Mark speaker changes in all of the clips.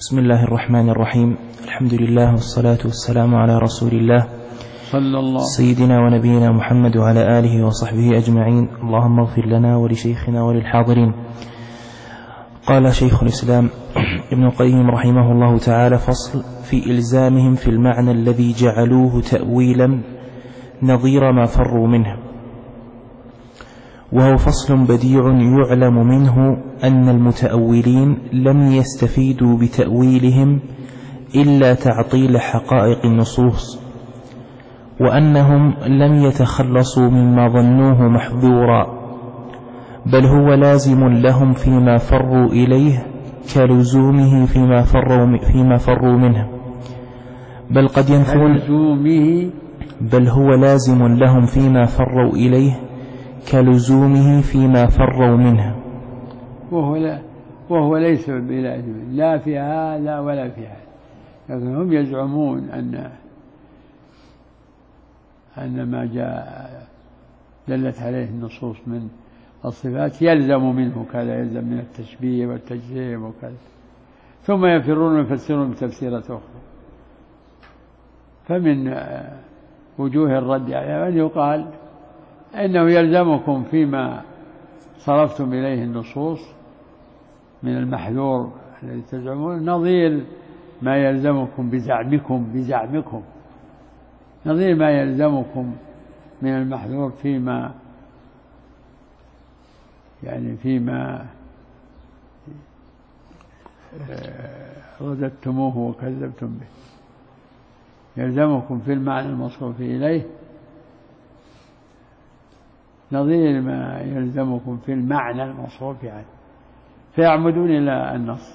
Speaker 1: بسم الله الرحمن الرحيم. الحمد لله والصلاة والسلام على رسول الله
Speaker 2: صلى الله
Speaker 1: سيدنا ونبينا محمد وعلى آله وصحبه أجمعين. اللهم اغفر لنا ولشيخنا وللحاضرين. قال شيخ الإسلام ابن القيم رحمه الله تعالى: فصل في إلزامهم في المعنى الذي جعلوه تأويلا نظير ما فروا منه، وهو فصل بديع يعلم منه أن المتأولين لم يستفيدوا بتأويلهم إلا تعطيل حقائق النصوص، وأنهم لم يتخلصوا مما ظنوه محظورا، بل هو لازم لهم فيما فروا إليه كلزومه فيما فروا منه، بل قد ينفون، بل هو لازم لهم فيما فروا إليه كلزومه فيما فروا منه،
Speaker 2: وهو ليس بلازم لا في هذا ولا في هذا. لكن هم يزعمون أن ما جاء دلت عليه النصوص من الصفات يلزم منه كذا، يلزم من التشبيه والتجسيم وكذا، ثم يفرون ويفسرون بتفسيرات أخرى. فمن وجوه الرد على أن يقال إنه يلزمكم فيما صرفتم إليه النصوص من المحذور الذي تزعمون نظير ما يلزمكم بزعمكم نظير ما يلزمكم من المحذور فيما رددتموه وكذبتم به. يلزمكم في المعنى المصروف إليه نظير ما يلزمكم في المعنى المصروف عنه، فيعمدون إلى النص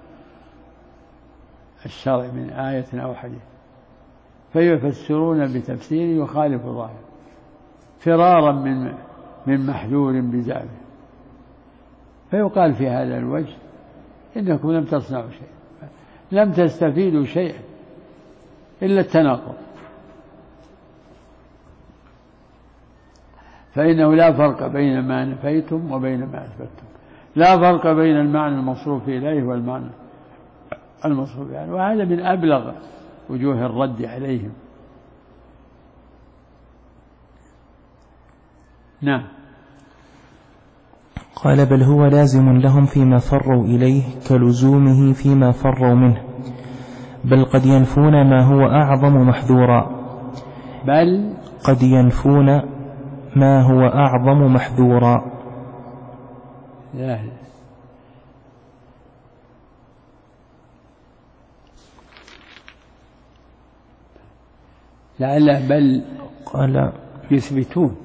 Speaker 2: الشرعي من آية أو حديث فيفسرون بتفسير يخالف ظاهر فرارا من محذور بزعمه. فيقال في هذا الوجه إنكم لم تصنعوا شيئا، لم تستفيدوا شيئا إلا التناقض، فإنه لا فرق بين ما نفيتم وبين ما أثبتم، لا فرق بين المعنى المصروف إليه والمعنى المصروف عنه. وهذا من أبلغ وجوه الرد عليهم. نعم.
Speaker 1: قال: بل هو لازم لهم فيما فروا إليه كلزومه فيما فروا منه، بل قد ينفون ما هو أعظم محذورا،
Speaker 2: بل
Speaker 1: قد ينفون ما هو أعظم محذورا.
Speaker 2: لعله بل
Speaker 1: قال
Speaker 2: يثبتون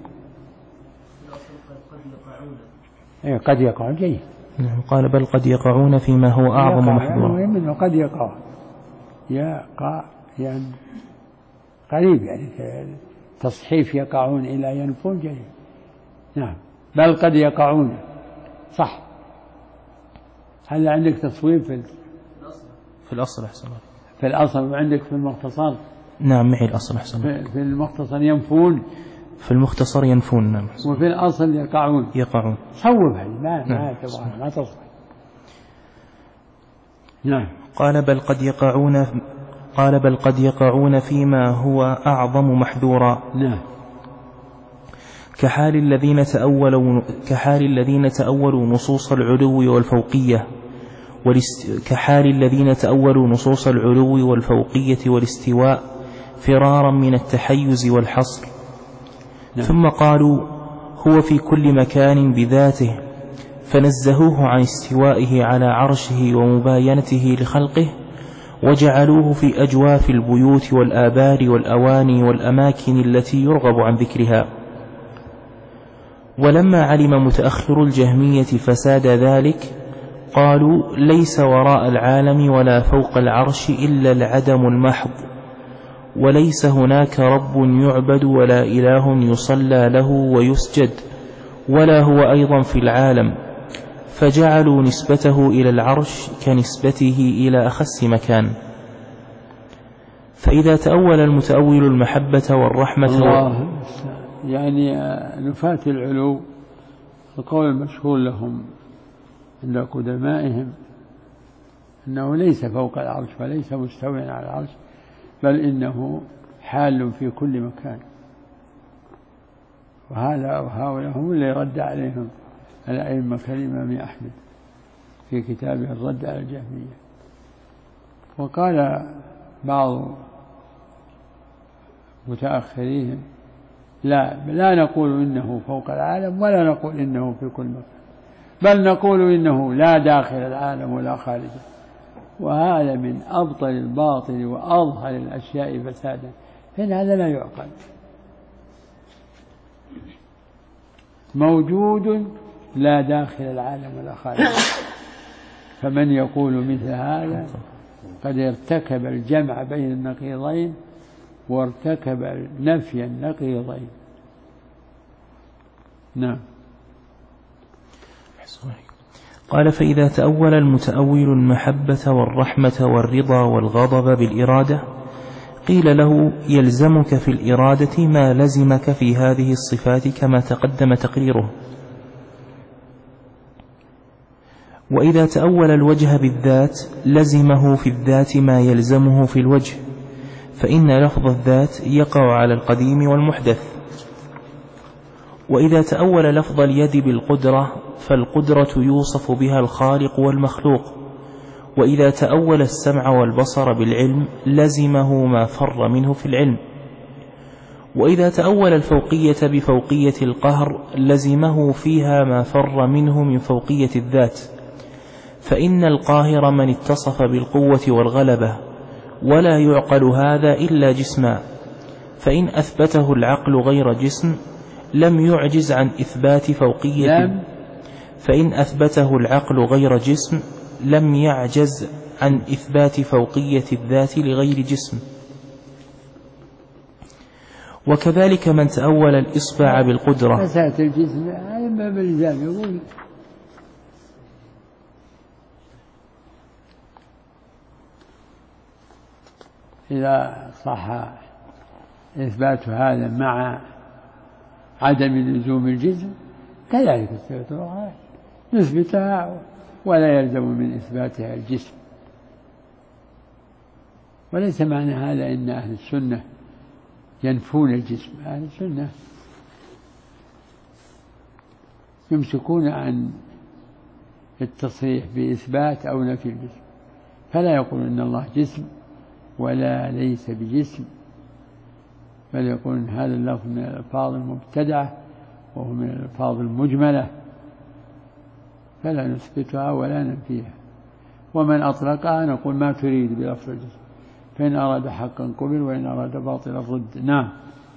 Speaker 2: قد يقعون جيد.
Speaker 1: قال: بل قد يقعون فيما هو أعظم محذورا.
Speaker 2: يعني قد يقع يعني قريب، يعني تصحيف يقعون إلى ينفون جيد. نعم. بل قد يقعون صح. هل عندك تصويب
Speaker 1: في الأصل أحسن؟
Speaker 2: في الأصل وعندك في المختصر؟
Speaker 1: نعم معي الأصل أحسن.
Speaker 2: في المختصر ينفون،
Speaker 1: في المختصر ينفون. نعم.
Speaker 2: وفي الأصل يقعون. صوب هذه ما تبغى ما تصحيح. نعم.
Speaker 1: قال: بل قد يقعون فيما هو أعظم محذورا.
Speaker 2: نعم.
Speaker 1: كحال الذين تأولوا نصوص العلو والفوقية والاستواء فرارا من التحيز والحصر.
Speaker 2: نعم.
Speaker 1: ثم قالوا هو في كل مكان بذاته، فنزهوه عن استوائه على عرشه ومباينته لخلقه، وجعلوه في أجواف البيوت والآبار والأواني والأماكن التي يرغب عن ذكرها. ولما علم متأخر الجهمية فساد ذلك قالوا ليس وراء العالم ولا فوق العرش إلا العدم المحض، وليس هناك رب يعبد ولا إله يصلى له ويسجد، ولا هو أيضا في العالم، فجعلوا نسبته إلى العرش كنسبته إلى أخس مكان. فإذا تأول المتأول المحبة والرحمة
Speaker 2: يعني نفاة العلو القول المشهور لهم عند قدمائهم أنه ليس فوق العرش وليس مستويا على العرش، بل إنه حال في كل مكان. وهؤلاء هم اللي رد عليهم الأئمة كالإمام أحمد في كتابه الرد على الجهمية. وقال بعض متأخرين لا نقول إنه فوق العالم ولا نقول إنه في كل مكان، بل نقول إنه لا داخل العالم ولا خارجه. وهذا من أبطل الباطل وأظهر الأشياء فسادا، فإن هذا لا يعقل. موجود لا داخل العالم ولا خارجه، فمن يقول مثل هذا قد ارتكب الجمع بين النقيضين وارتكب نفي النقيضين. نعم.
Speaker 1: قال: فإذا تأول المتأول المحبة والرحمة والرضا والغضب بالإرادة قيل له: يلزمك في الإرادة ما لزمك في هذه الصفات كما تقدم تقريره. وإذا تأول الوجه بالذات لزمه في الذات ما يلزمه في الوجه، فإن لفظ الذات يقع على القديم والمحدث. وإذا تأول لفظ اليد بالقدرة فالقدرة يوصف بها الخالق والمخلوق. وإذا تأول السمع والبصر بالعلم لزمه ما فر منه في العلم. وإذا تأول الفوقية بفوقية القهر لزمه فيها ما فر منه من فوقية الذات، فإن القاهر من اتصف بالقوة والغلبة، ولا يعقل هذا إلا جسما. فإن أثبته العقل غير جسم لم يعجز عن إثبات فوقية، فإن أثبته العقل غير جسم لم يعجز عن إثبات فوقية الذات لغير جسم. وكذلك من تأول الإصبع بالقدرة.
Speaker 2: مسألة الجسم هذا ما بالجام يقول إذا صح إثبات هذا مع عدم لزوم الجسم كذلك نثبتها ولا يلزم من إثباتها الجسم. وليس معنى هذا إن أهل السنة ينفون الجسم. أهل السنة يمسكون عن التصريح بإثبات أو نفي الجسم، فلا يقول إن الله جسم ولا ليس بجسم، بل يقول هذا اللفظ من الألفاظ المبتدعة وهو من الألفاظ المجملة، فلا نثبتها ولا ننفيها. ومن أطلقها نقول ما تريد بلفظ الجسم، فإن أراد حقا قبل وإن أراد باطلا رد. نعم.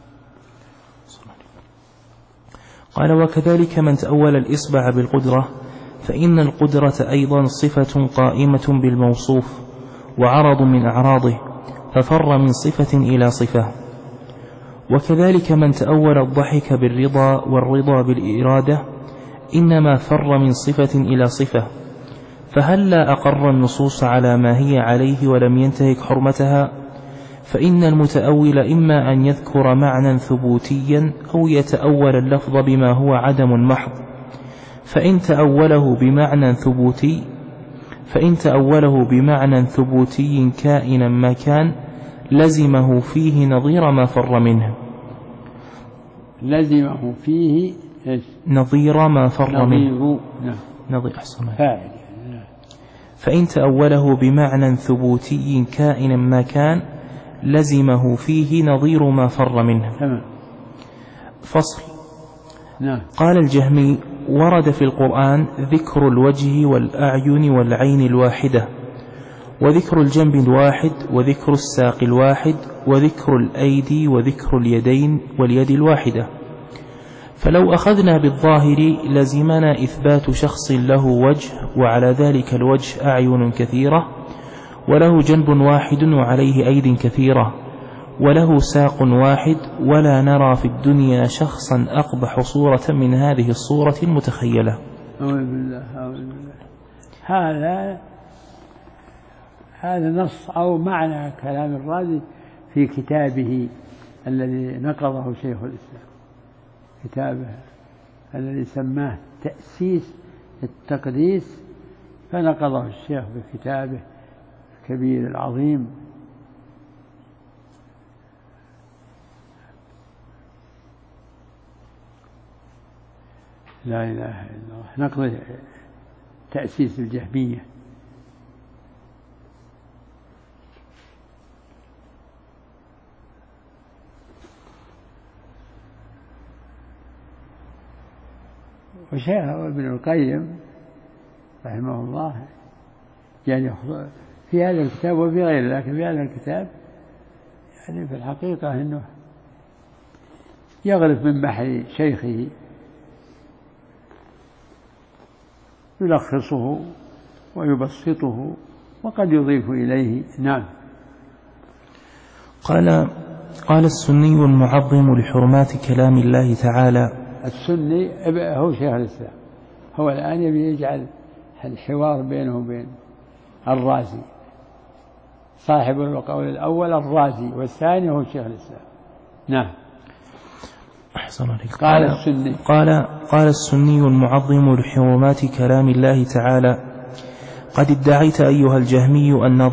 Speaker 1: قال: وكذلك من تأول الإصبع بالقدرة فإن القدرة أيضا صفة قائمة بالموصوف وعرض من أعراضه، ففر من صفة إلى صفة. وكذلك من تأول الضحك بالرضا والرضا بالإرادة إنما فر من صفة إلى صفة، فهلا أقر النصوص على ما هي عليه ولم ينتهك حرمتها؟ فإن المتأول إما أن يذكر معنى ثبوتيا أو يتأول اللفظ بما هو عدم محض. فإن تأوله بمعنى ثبوتي كائنا ما كان لزمه فيه نظير ما فر منه.
Speaker 2: لزمه فيه
Speaker 1: نظير ما فر منه. نظير أحسن. فإن تأوله بمعنى ثبوتي كائنا ما كان لزمه فيه نظير ما فر منه. فصل. قال الجهمي: ورد في القرآن ذكر الوجه والأعين والعين الواحدة، وذكر الجنب الواحد، وذكر الساق الواحد، وذكر الأيدي، وذكر اليدين واليد الواحدة. فلو أخذنا بالظاهر لزمنا إثبات شخص له وجه، وعلى ذلك الوجه أعين كثيرة، وله جنب واحد وعليه أيد كثيرة، وله ساق واحد، ولا نرى في الدنيا شخصا أقبح صورة من هذه الصورة المتخيلة.
Speaker 2: هذا نص أو معنى كلام الرازي في كتابه الذي نقضه شيخ الإسلام، كتابه الذي سماه تأسيس التقديس، فنقضه الشيخ بكتابه الكبير العظيم. لا إله إلا الله. نقضي تأسيس الجهمية. وشيخ ابن القيم رحمه الله يعني في هذا الكتاب وفي غيره، لكن في هذا الكتاب يعني في الحقيقة أنه يغرف من بحر شيخه، يلخصه ويبسطه وقد يضيف إليه. نعم.
Speaker 1: قال السني المعظم لحرمات كلام الله تعالى.
Speaker 2: السني هو شيخ الإسلام، هو الآن يبي يجعل الحوار بينه وبين الرازي، صاحب القول الأول الرازي والثاني هو شيخ الإسلام. نعم.
Speaker 1: أحسن عليك. قال السني المعظم لحرمات كلام الله تعالى: قد ادعيت أيها الجهمي أن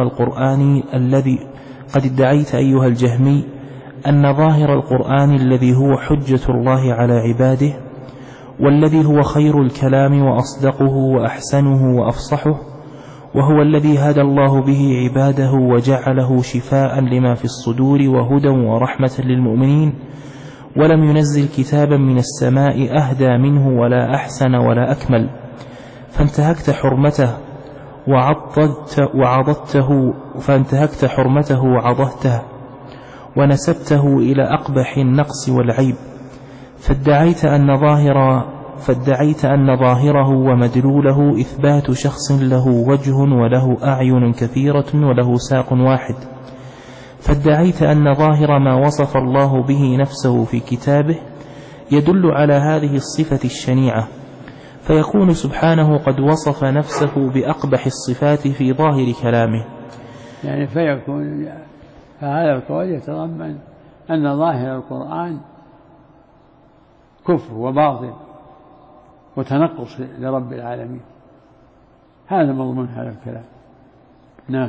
Speaker 1: ظاهر القرآن الذي هو حجة الله على عباده، والذي هو خير الكلام وأصدقه وأحسنه وأفصحه، وهو الذي هدى الله به عباده وجعله شفاء لما في الصدور وهدى ورحمة للمؤمنين، ولم ينزل كتابا من السماء أهدى منه ولا أحسن ولا أكمل، فانتهكت حرمته وعضدته ونسبته إلى أقبح النقص والعيب، فادعيت أن ظاهره ومدلوله إثبات شخص له وجه وله أعين كثيرة وله ساق واحد، فادعيت أن ظاهر ما وصف الله به نفسه في كتابه يدل على هذه الصفة الشنيعة، فيكون سبحانه قد وصف نفسه بأقبح الصفات في ظاهر كلامه.
Speaker 2: يعني فهذا القول يتضمن أن ظاهر القرآن كفر وباطل وتنقص لرب العالمين، هذا مضمون هذا الكلام. نعم.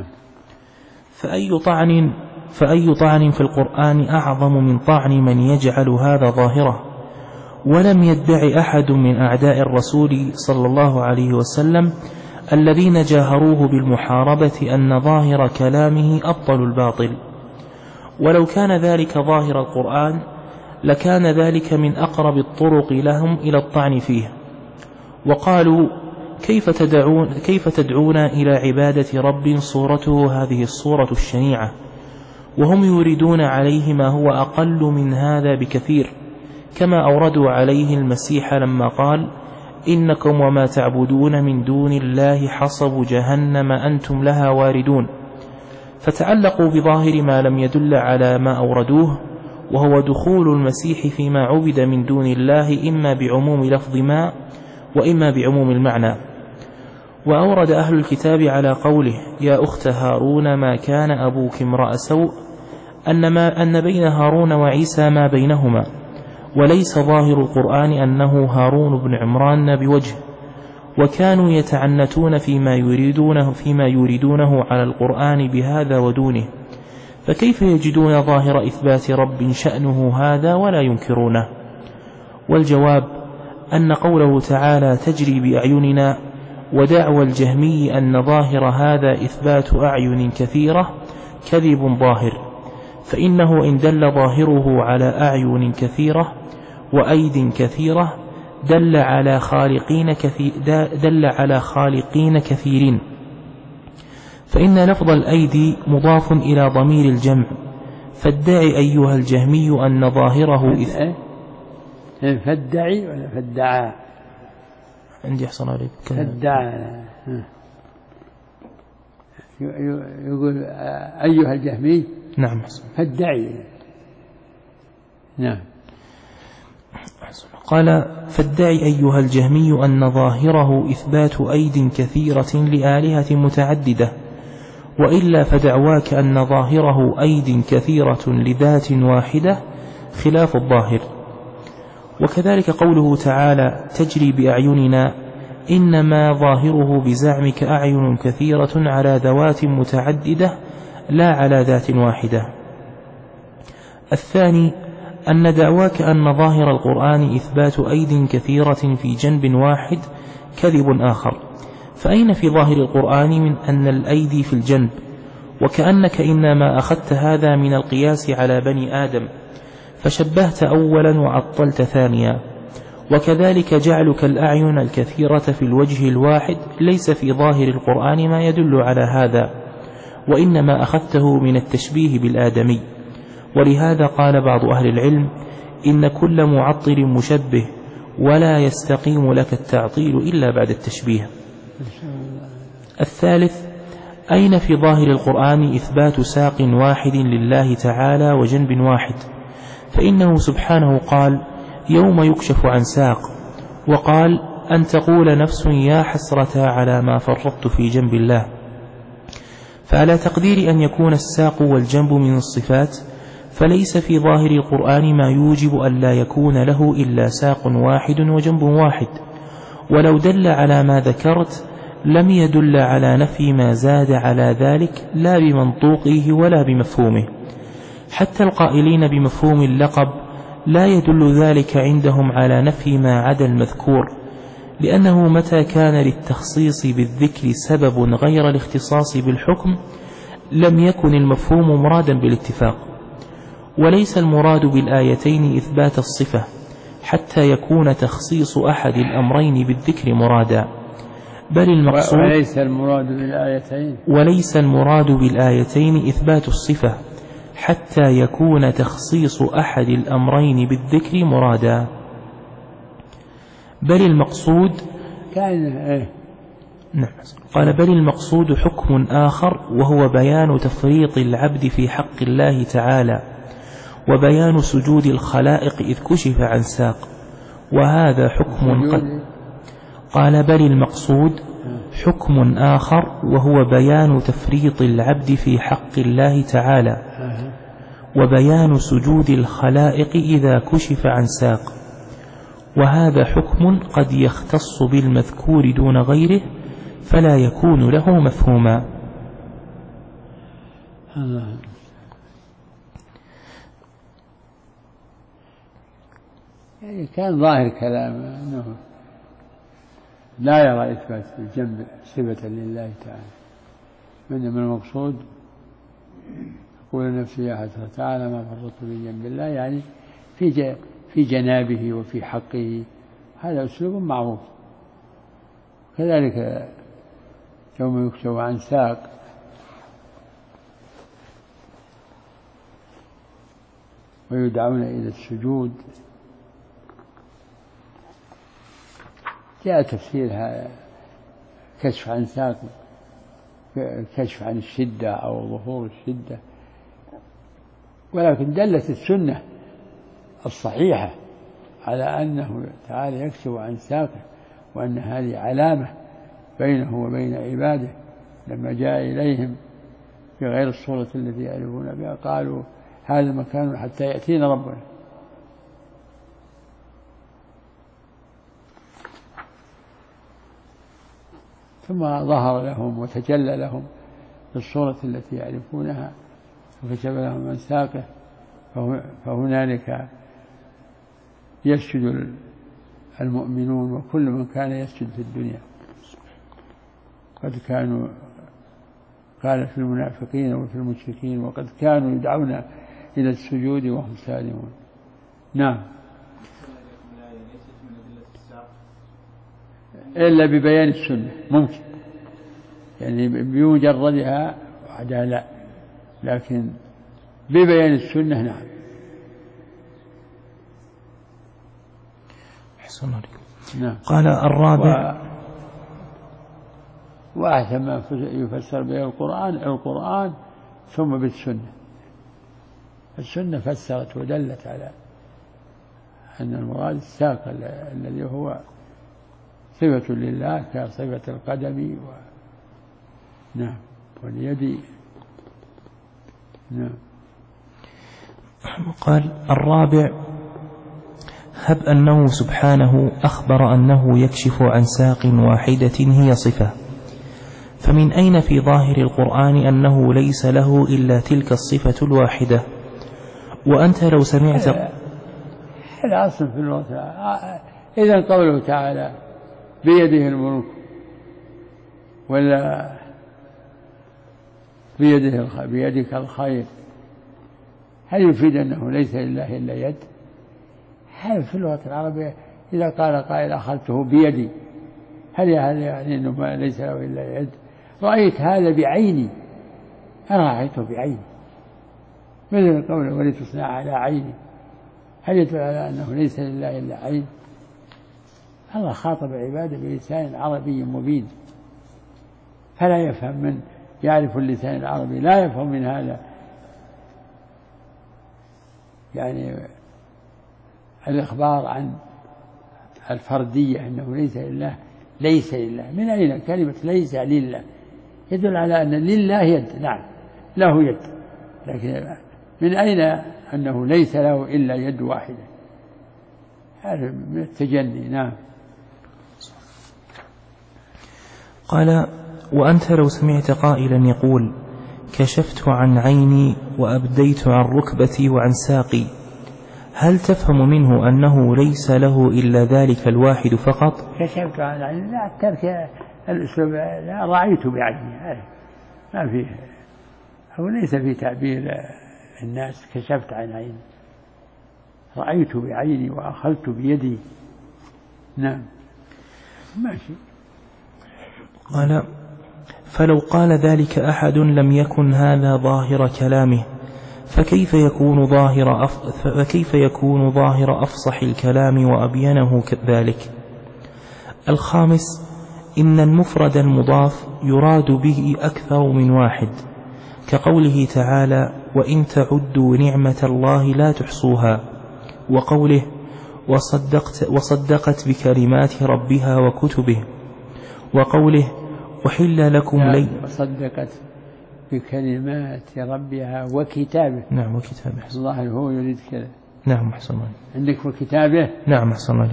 Speaker 1: فأي طعن في القرآن أعظم من طعن من يجعل هذا ظاهره؟ ولم يدعي أحد من أعداء الرسول صلى الله عليه وسلم الذين جاهروه بالمحاربة أن ظاهر كلامه أبطل الباطل، ولو كان ذلك ظاهر القرآن لكان ذلك من أقرب الطرق لهم إلى الطعن فيه. وقالوا: كيف تدعون إلى عبادة رب صورته هذه الصورة الشنيعة، وهم يريدون عليه ما هو أقل من هذا بكثير، كما أوردوا عليه المسيح لما قال: إنكم وما تعبدون من دون الله حصب جهنم أنتم لها واردون. فتعلقوا بظاهر ما لم يدل على ما أوردوه، وهو دخول المسيح فيما عبد من دون الله إما بعموم لفظ ما وإما بعموم المعنى. وأورد أهل الكتاب على قوله: يا أخت هارون ما كان أبوك امرأ سوء، أن بين هارون وعيسى ما بينهما، وليس ظاهر القرآن أنه هارون بن عمران بوجه، وكانوا يتعنتون فيما يريدونه على القرآن بهذا ودونه، فكيف يجدون ظاهر إثبات رب شأنه هذا ولا ينكرونه؟ والجواب أن قوله تعالى تجري بأعيننا ودعوى الجهمي أن ظاهر هذا إثبات أعين كثيرة كذب ظاهر، فإنه إن دل ظاهره على أعين كثيرة وأيد كثيرة دل على خالقين كثيرين، فإن لفظ الأيدي مضاف إلى ضمير الجمع، فادعي أيها الجهمي أن ظاهره
Speaker 2: فادعي ولا فادعى؟
Speaker 1: عندي أحسن عليك
Speaker 2: فادعى. يقول أيها الجهمي.
Speaker 1: نعم.
Speaker 2: فادعي. نعم.
Speaker 1: قال: فادعي أيها الجهمي أن ظاهره إثبات أيد كثيرة لآلهة متعددة، وإلا فدعواك أن ظاهره أيد كثيرة لذات واحدة خلاف الظاهر. وكذلك قوله تعالى تجري بأعيننا إنما ظاهره بزعمك أعين كثيرة على ذوات متعددة لا على ذات واحدة. الثاني أن دعواك أن ظاهر القرآن إثبات أيد كثيرة في جنب واحد كذب آخر، فأين في ظاهر القرآن من أن الأيدي في الجنب؟ وكأنك إنما أخذت هذا من القياس على بني آدم فشبهت أولا وعطلت ثانيا. وكذلك جعلك الأعين الكثيرة في الوجه الواحد ليس في ظاهر القرآن ما يدل على هذا، وإنما أخذته من التشبيه بالآدمي. ولهذا قال بعض أهل العلم إن كل معطل مشبه ولا يستقيم لك التعطيل إلا بعد التشبيه. الثالث أين في ظاهر القرآن إثبات ساق واحد لله تعالى وجنب واحد؟ فإنه سبحانه قال يوم يكشف عن ساق، وقال أن تقول نفس يا حسرة على ما فرطت في جنب الله. فعلى تقدير أن يكون الساق والجنب من الصفات فليس في ظاهر القرآن ما يوجب أن لا يكون له إلا ساق واحد وجنب واحد، ولو دل على ما ذكرت لم يدل على نفي ما زاد على ذلك لا بمنطوقه ولا بمفهومه. حتى القائلين بمفهوم اللقب لا يدل ذلك عندهم على نفي ما عدا المذكور، لأنه متى كان للتخصيص بالذكر سبب غير الاختصاص بالحكم لم يكن المفهوم مرادا بالاتفاق. وليس المراد بالآيتين إثبات الصفة حتى يكون تخصيص أحد الأمرين بالذكر مرادا، بل المقصود وليس المراد بالآيتين إثبات الصفة حتى يكون تخصيص أحد الأمرين بالذكر مرادا، بل المقصود قال بل المقصود حكم آخر، وهو بيان تفريط العبد في حق الله تعالى وبيان سجود الخلائق إذ كشف عن ساق، وهذا حكم قال بل المقصود حكم آخر، وهو بيان تفريط العبد في حق الله تعالى وبيان سجود الخلائق إذا كشف عن ساق، وهذا حكم قد يختص بالمذكور دون غيره فلا يكون له مفهوما.
Speaker 2: يعني كان ظاهر كلام أنه لا يرى إثبات الجنب صفة لله تعالى، إنما المقصود يقول نفسي يا حسرة تعالى ما فرطت في جنب الله، يعني في جنابه وفي حقه، هذا أسلوب معروف. كذلك يوم يكشف عن ساق ويدعون إلى السجود، جاء تفسير هذا كشف عن ساق كشف عن الشدة أو ظهور الشدة، ولكن دلت السنة الصحيحة على أنه تعالى يكشف عن ساقه، وأن هذه علامة بينه وبين عباده. لما جاء إليهم في غير الصورة التي يعرفون بها قالوا هذا مكان حتى يأتينا ربنا. ثم ظهر لهم وتجلى لهم في الصورة التي يعرفونها وكشف لهم عن ساقه، فهنالك يسجد المؤمنون وكل من كان يسجد في الدنيا. قد كانوا قال في المنافقين وفي المشركين وقد كانوا يدعون إلى السجود وهم سالمون. نعم، إلا ببيان السنة ممكن، يعني بمجردها وحدها لا، لكن ببيان السنة نعم.
Speaker 1: نعم. قال الرابع
Speaker 2: وأحسن ما يفسر به القرآن ثم بالسنة. السنة فسرت ودلت على أن المراد الساق الذي هو صفة لله كصفة القدم نعم واليد.
Speaker 1: نعم. قال الرابع هب أنه سبحانه أخبر أنه يكشف عن ساق واحدة هي صفة، فمن أين في ظاهر القرآن أنه ليس له إلا تلك الصفة الواحدة؟ وأنت لو سمعت
Speaker 2: هذا أصل في اللغة. إذا قوله تعالى بيده الملك ولا بيدك الخير، هل يفيد أنه ليس لله إلا يد؟ هل في اللغة العربية إذا قال قائل أخذته بيدي، هل يعني أنه ليس له إلا يد؟ رأيت هذا بعيني، أنا رأيته بعيني، مثل قوله ولتصنع على عيني، هل يدل على أنه ليس لله إلا عين؟ الله خاطب عباده بلسان عربي مبين، فلا يفهم من يعرف اللسان العربي لا يفهم من هذا يعني الإخبار عن الفردية أنه ليس لله. ليس لله، من أين كلمة ليس لله؟ يدل على أن لله يد، نعم له يد، لكن من أين أنه ليس له إلا يد واحدة؟ هذا من التجني. نعم.
Speaker 1: قال وأنت لو سمعت قائلا يقول كشفت عن عيني وأبديت عن ركبتي وعن ساقي، هل تفهم منه أنه ليس له إلا ذلك الواحد فقط؟
Speaker 2: كشفت عن عيني، لا ترك الأسلوب، لا رأيت بعيني، ما فيه، هو ليس في تعبير الناس كشفت عن عيني، رأيت بعيني وأخذت بيدي. نعم ماشي.
Speaker 1: قال فلو قال ذلك أحد لم يكن هذا ظاهر كلامه، فكيف يكون ظاهر أفصح الكلام وأبينه كذلك؟ الخامس إن المفرد المضاف يراد به أكثر من واحد، كقوله تعالى وإن تعدوا نعمة الله لا تحصوها، وقوله وصدقت بكلمات ربها وكتبه، وقوله أحل لكم
Speaker 2: وصدقت بكلمات ربها وكتابه.
Speaker 1: نعم وكتابه.
Speaker 2: الله هو يريد كذا.
Speaker 1: نعم أحسن الله.
Speaker 2: عندك وكتابه.
Speaker 1: نعم أحسن الله.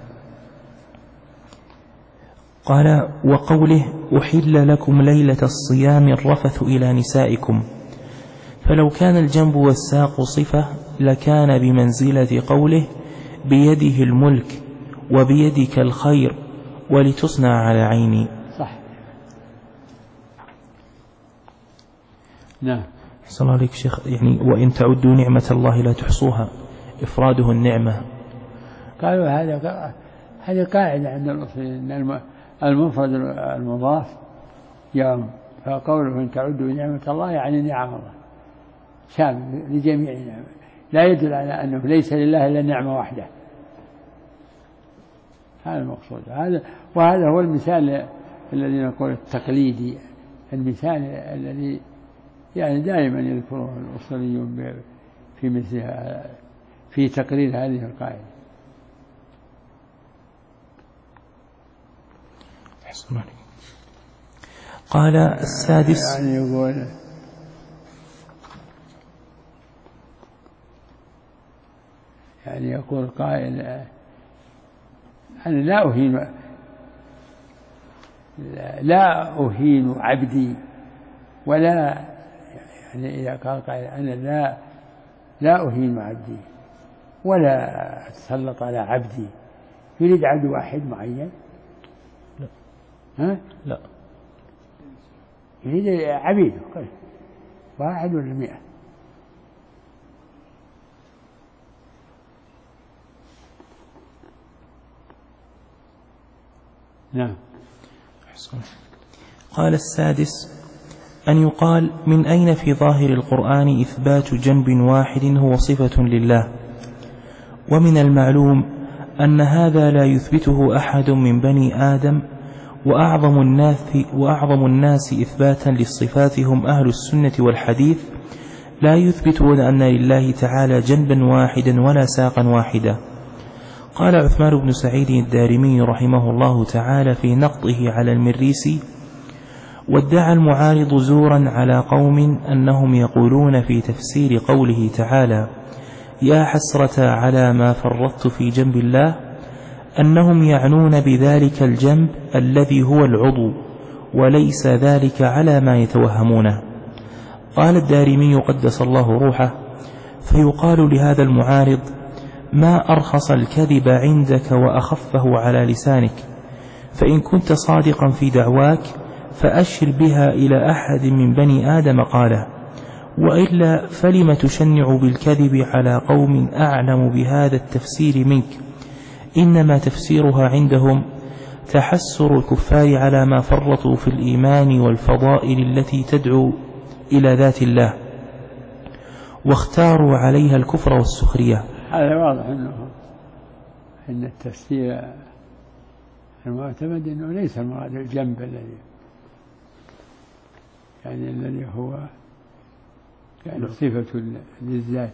Speaker 1: قال وقوله أحل لكم ليلة الصيام الرفث إلى نسائكم، فلو كان الجنب والساق صفة لكان بمنزلة قوله بيده الملك وبيدك الخير ولتصنع على عيني.
Speaker 2: صح. نعم.
Speaker 1: صلى الله عليك شيخ، يعني وإن تعدوا نعمة الله لا تحصوها، إفراده النعمة.
Speaker 2: قالوا هذه قاعدة عند الأصوليين أن المفرد المضاف يوم، فقوله إن تعدوا نعمة الله يعني نعم الله شامل لجميع النعم، لا يدل على أنه ليس لله إلا نعمة واحدة. هذا المقصود. وهذا هو المثال الذي نقول التقليدي، المثال الذي يعني دائما يذكره الأصوليون في مثلها في تقرير هذه القاعدة.
Speaker 1: قال السادس
Speaker 2: يعني يقول يقول قائل أنا لا أهين عبدي، ولا يعني إذا قال قائل أنا لا أهين عبدي ولا أتسلط على عبدي، يريد عبد واحد معين؟
Speaker 1: لا.
Speaker 2: ها؟
Speaker 1: لا،
Speaker 2: يريد عبيد واحد ولا 100. نعم.
Speaker 1: قال السادس أن يقال من أين في ظاهر القرآن إثبات جنب واحد هو صفة لله؟ ومن المعلوم أن هذا لا يثبته أحد من بني آدم، وأعظم الناس إثباتا للصفات هم أهل السنة والحديث، لا يثبتون أن لله تعالى جنبا واحدا ولا ساقا واحدا. قال عثمان بن سعيد الدارمي رحمه الله تعالى في نقضه على المريسي: وادعى المعارض زورا على قوم أنهم يقولون في تفسير قوله تعالى يا حسرة على ما فرطت في جنب الله، أنهم يعنون بذلك الجنب الذي هو العضو، وليس ذلك على ما يتوهمونه. قال الدارمي قدس الله روحه: فيقال لهذا المعارض: ما أرخص الكذب عندك وأخفه على لسانك، فإن كنت صادقا في دعواك فأشر بها إلى أحد من بني آدم قاله، وإلا فلم تشنع بالكذب على قوم أعلم بهذا التفسير منك؟ إنما تفسيرها عندهم تحسر الكفار على ما فرطوا في الإيمان والفضائل التي تدعو إلى ذات الله، واختاروا عليها الكفر والسخرية.
Speaker 2: هذا واضح أن التفسير المعتمد أنه ليس المراد الجنب الذي هو يعني صفة للذات.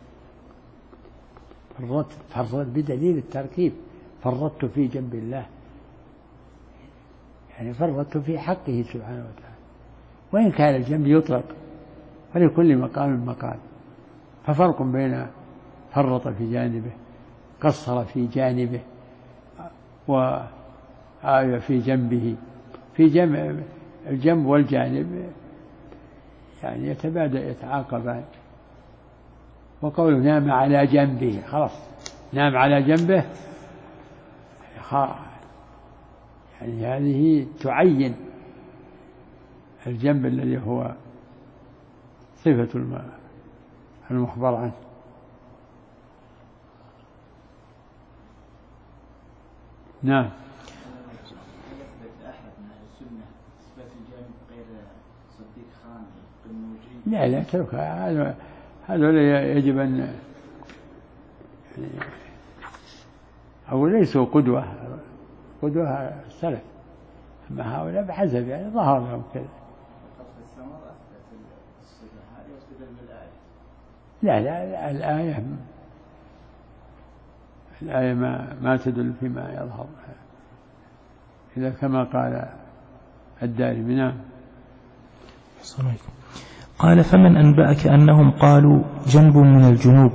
Speaker 2: فرط بدليل التركيب، فرطت في جنب الله، يعني فرطت في حقه سبحانه وتعالى. وإن كان الجنب يطلق، ولكل مقام مقال، ففرق بين فرط في جانبه، قصر في جانبه، وآية في جنبه. في جنب الجنب والجانب يعني يتعاقبان. وقوله نام على جنبه، خلاص نام على جنبه، يعني هذه تعين الجنب الذي هو صفة المخبر عنه. نعم. لا اتركها، هذا يجب أن أو ليسوا قدوة السلف، أما هؤلاء بحسب يعني ظهر لهم كذا. لا الآية ما تدل فيما يظهر إذا كما قال الدارمي. نعم.
Speaker 1: قال: فمن أنبأك أنهم قالوا جنب من الجنوب؟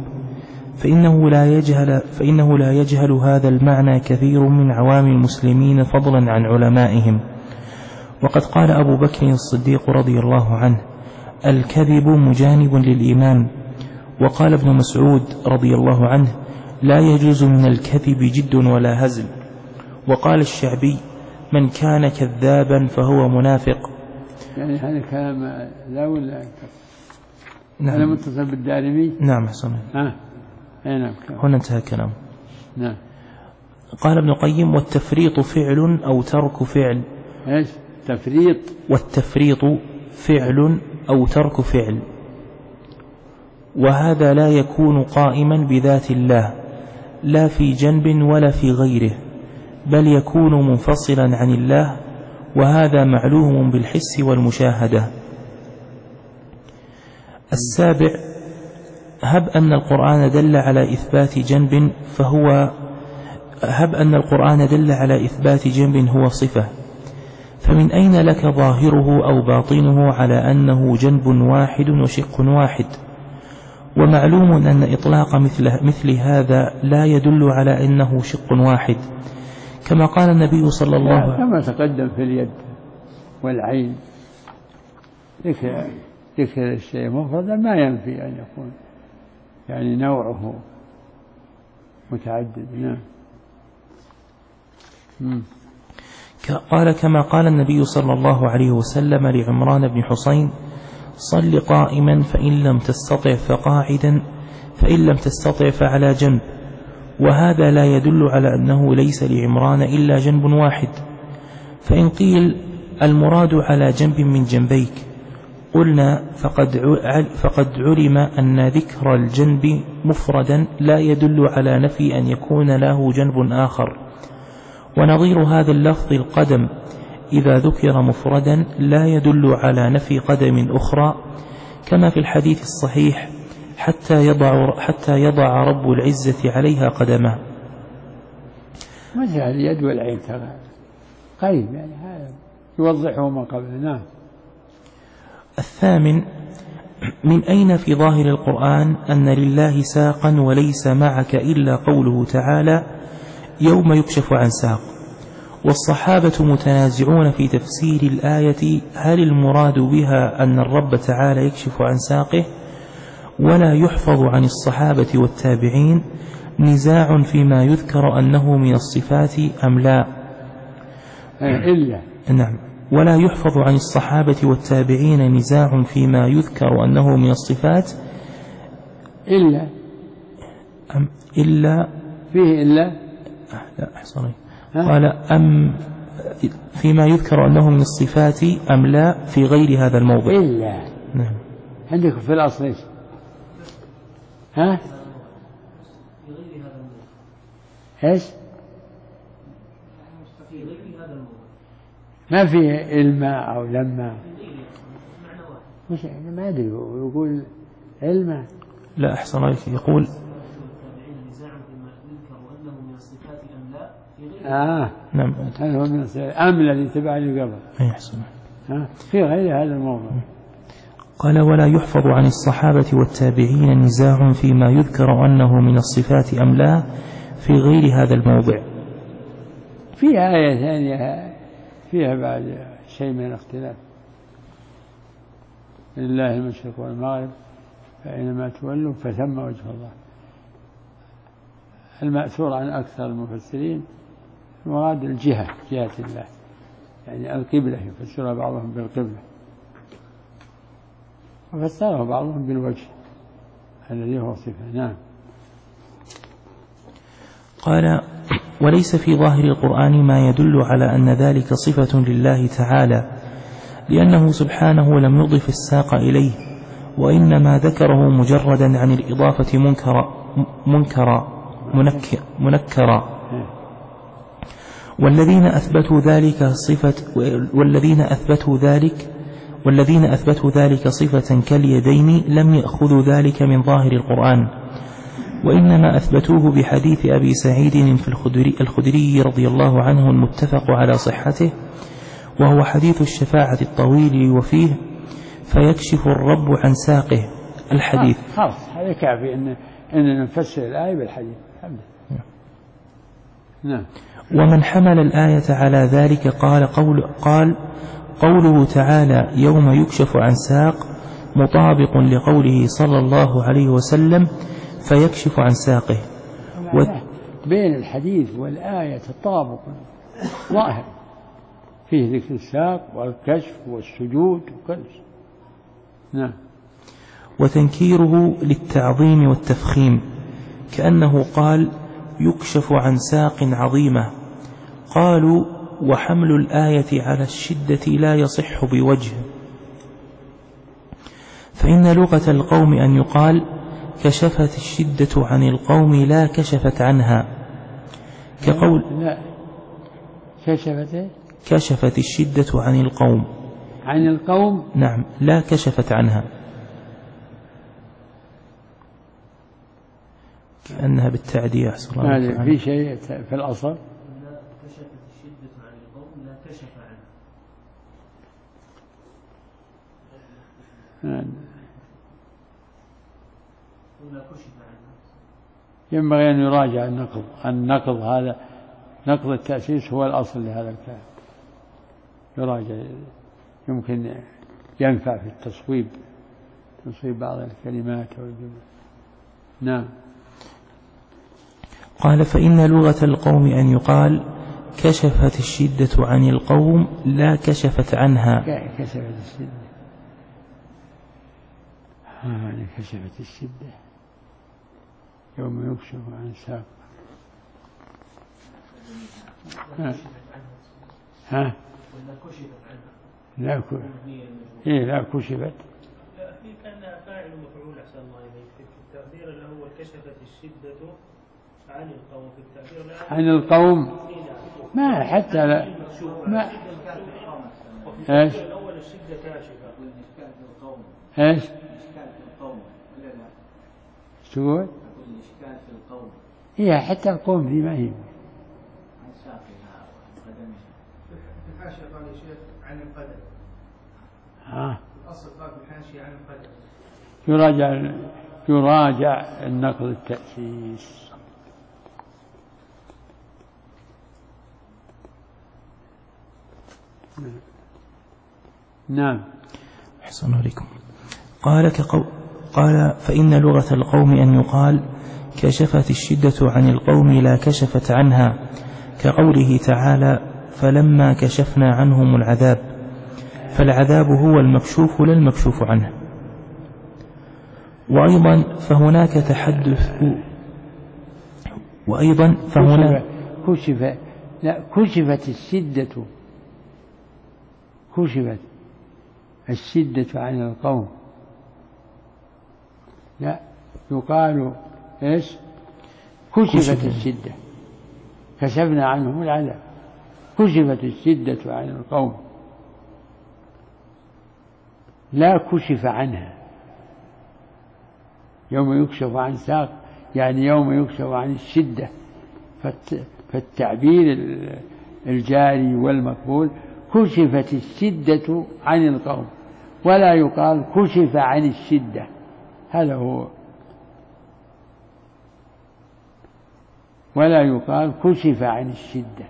Speaker 1: فإنه لا يجهل هذا المعنى كثير من عوام المسلمين فضلا عن علمائهم. وقد قال أبو بكر الصديق رضي الله عنه: الكذب مجانب للإيمان. وقال ابن مسعود رضي الله عنه: لا يجوز من الكذب جد ولا هزل. وقال الشعبي: من كان كذابا فهو منافق.
Speaker 2: يعني هذا كلام لا ولا
Speaker 1: نعم.
Speaker 2: هذا متصل بالدارمي.
Speaker 1: نعم حسنا.
Speaker 2: نعم.
Speaker 1: هنا انتهى كلام.
Speaker 2: نعم.
Speaker 1: قال ابن القيم: والتفريط فعل أو ترك فعل.
Speaker 2: ايش تفريط؟
Speaker 1: والتفريط فعل أو ترك فعل، وهذا لا يكون قائما بذات الله لا في جنب ولا في غيره، بل يكون منفصلا عن الله، وهذا معلوم بالحس والمشاهدة. السابع: هب أن القرآن دل على إثبات جنب هو صفة، فمن أين لك ظاهره أو باطنه على أنه جنب واحد وشق واحد؟ ومعلوم أن إطلاق مثل هذا لا يدل على أنه شق واحد، كما قال النبي صلى الله عليه وسلم
Speaker 2: كما تقدم في اليد والعين. ذكر الشيء مفردا ما ينفي أن يكون يعني نوعه متعدد. نعم.
Speaker 1: قال كما قال النبي صلى الله عليه وسلم لعمران بن حسين: صل قائما فإن لم تستطع فقاعدا، فإن لم تستطع فعلى جنب. وهذا لا يدل على أنه ليس لعمران إلا جنب واحد. فإن قيل المراد على جنب من جنبيك، قلنا فقد علم أن ذكر الجنب مفردا لا يدل على نفي أن يكون له جنب آخر. ونظير هذا اللفظ القدم إذا ذكر مفردا لا يدل على نفي قدم أخرى، كما في الحديث الصحيح: حتى يضع رب العزة عليها قدمه.
Speaker 2: وجه اليد والعين قريب، يعني هذا يوضحه ما قبل. نعم.
Speaker 1: الثامن: من أين في ظاهر القرآن أن لله ساقا وليس معك إلا قوله تعالى يوم يكشف عن ساق؟ والصحابة متنازعون في تفسير الآية هل المراد بها أن الرب تعالى يكشف عن ساقه؟ ولا يحفظ عن الصحابة والتابعين نزاع فيما يذكر أنه من الصفات أم لا؟
Speaker 2: إلا
Speaker 1: نعم. ولا يحفظ عن الصحابة والتابعين نزاع فيما يذكر أنه من الصفات إلا
Speaker 2: فيه إلا
Speaker 1: لا أحصري قال أم فيما يذكر أنه من الصفات أم لا في غير هذا الموضع؟
Speaker 2: إلا
Speaker 1: نعم.
Speaker 2: عندك في الأصل إيش؟ ها؟
Speaker 3: في غير هذا الموضع.
Speaker 2: إيش؟
Speaker 3: في غير هذا الموضع.
Speaker 2: ما في الماء أو لما.
Speaker 3: معنى واحد.
Speaker 2: مش أنا ما أدري يقول علما.
Speaker 1: لا أحسن عليك يقول
Speaker 2: نعم. هل هو من أم الذي تبع اللي قبل؟
Speaker 1: أحسن.
Speaker 2: في غير هذا الموضوع.
Speaker 1: قال ولا يحفظ عن الصحابة والتابعين نزاع فيما يذكر أنه من الصفات أم لا في غير هذا الموضع.
Speaker 2: في آية ثانية فيها بعد شيء من الاختلاف. لله المشرق والمغرب فأينما تولوا فثم وجه الله. المأثور عن أكثر المفسرين مراد الجهة، جهة الله، يعني القبلة، يفسرها بعضهم بالقبلة وفسره بعضهم بالوجه الذي هو صفة. نعم.
Speaker 1: قال وليس في ظاهر القرآن ما يدل على أن ذلك صفة لله تعالى، لأنه سبحانه لم يضف الساق إليه، وإنما ذكره مجردا عن الإضافة منكرا والذين أثبتوا ذلك صفة كاليدين لم يأخذوا ذلك من ظاهر القرآن، وإنما أثبتوه بحديث أبي سعيد في الخدري رضي الله عنه المتفق على صحته، وهو حديث الشفاعة الطويل وفيه فيكشف الرب عن ساقه الحديث.
Speaker 2: خلاص هذا كافي إن نفسر الآية بالحديث. نعم.
Speaker 1: ومن حمل الآية على ذلك قال قوله تعالى يوم يكشف عن ساق مطابق لقوله صلى الله عليه وسلم فيكشف عن ساقه.
Speaker 2: بين الحديث والآية تطابق ظاهر فيه ذكر الساق والكشف والسجود وكل شيء. نعم.
Speaker 1: وتنكيره للتعظيم والتفخيم كأنه قال يكشف عن ساق عظيمة. قالوا وحمل الآية على الشدة لا يصح بوجه، فإن لغة القوم أن يقال كشفت الشدة عن القوم لا كشفت عنها، كقول
Speaker 2: لا
Speaker 1: كشفت الشدة عن القوم نعم لا كشفت عنها، كأنها بالتعدية.
Speaker 2: هذا في شيء في الأصل
Speaker 3: لا كشفت الشدة عن القوم لا كشف عنها ولا كشف عنها.
Speaker 2: ينبغي أن يراجع النقض هذا، نقض التأسيس هو الأصل لهذا الكلام، يراجع يمكن ينفع في تصويب بعض الكلمات والجمل. نعم.
Speaker 1: قال فإن لغة القوم أن يقال كشفت الشدة عن القوم لا كشفت عنها.
Speaker 2: كشفت الشدة كشفت الشدة يوم يكشف عن ساق.
Speaker 3: ولا كشفت عنها.
Speaker 2: لا كشفت.
Speaker 3: لا في كأنها فاعل ومفعول أحسن الله إليك في التعبير الأول كشفت الشدة عن القوم، في التعبير
Speaker 2: عن القوم ما حتى لا ما ايش
Speaker 3: الأول الشدة كاشفة
Speaker 2: ايش
Speaker 3: الإشكال في القوم ولا لا؟
Speaker 2: تقول
Speaker 3: الإشكال في القوم
Speaker 2: هي حتى القوم دي ما هي
Speaker 3: عن ساقها وقدمها.
Speaker 4: في الحاشية قال الشيخ عن القدم.
Speaker 2: الأصل
Speaker 4: قال في الحاشية عن القدم.
Speaker 2: يراجع النقل التأسيس. نعم.
Speaker 1: أحسن عليكم. قال فإن لغة القوم أن يقال كشفت الشدة عن القوم لا كشفت عنها، كقوله تعالى فلما كشفنا عنهم العذاب، فالعذاب هو المكشوف لا المكشوف عنه. وأيضا فهناك تحدث
Speaker 2: كشفت الشدة، كشفت الشدة عن القوم، لا يقال إيش؟ كشفت الشدة، كشفنا عنهم العذاب، كشفت الشدة عن القوم لا كشف عنها. يوم يكشف عن ساق يعني يوم يكشف عن الشدة، فالتعبير الجاري والمقبول كشفت الشدة عن القوم، ولا يقال كشف عن الشدة، هذا هو، ولا يقال كشف عن الشدة.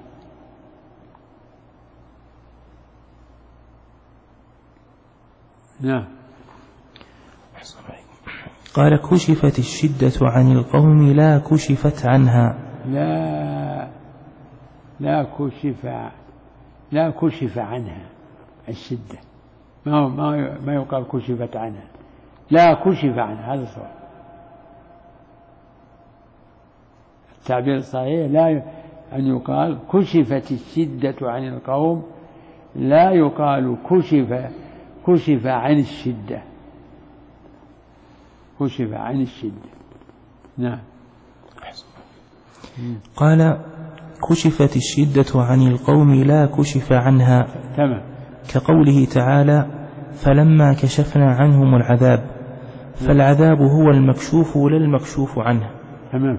Speaker 2: نعم.
Speaker 1: قال كشفت الشدة عن القوم لا كشفت عنها،
Speaker 2: لا كشف عنها الشدة، ما يقال كشفت عنها، لا كشف عنها، هذا صحيح. التعبير الصحيح لا أن يقال كشفت الشدة عن القوم، لا يقال كشف عن الشدة، كشف عن الشدة. نعم.
Speaker 1: قال كشفت الشدة عن القوم لا كشف عنها،
Speaker 2: تمام.
Speaker 1: كقوله تعالى فلما كشفنا عنهم العذاب، فالعذاب هو المكشوف لا المكشوف عنه.
Speaker 2: تمام.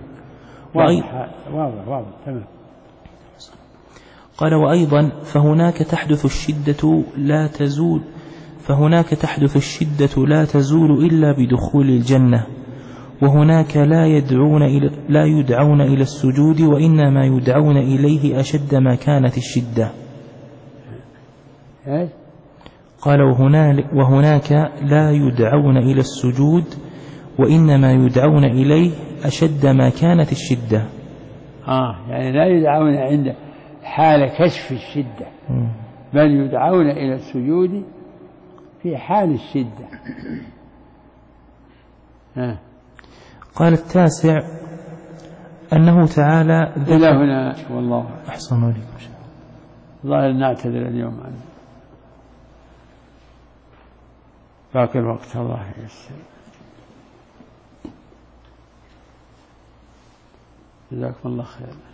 Speaker 2: واضح. تمام.
Speaker 1: قال وأيضا فهناك تحدث الشدة لا تزول إلا بدخول الجنة، وهناك لا يدعون إلى السجود، وإنما يدعون إليه أشد ما كانت الشدة. قال وهناك لا يدعون إلى السجود، وإنما يدعون إليه أشد ما كانت الشدة.
Speaker 2: يعني لا يدعون عند حال كشف الشدة، بل يدعون إلى السجود في حال الشدة.
Speaker 1: قال التاسع أنه تعالى
Speaker 2: إلى هنا والله
Speaker 1: أحسن عليكم.
Speaker 2: ظاهر نعتذر اليوم عنه، باقي الوقت الله ييسر. جزاكم الله خير.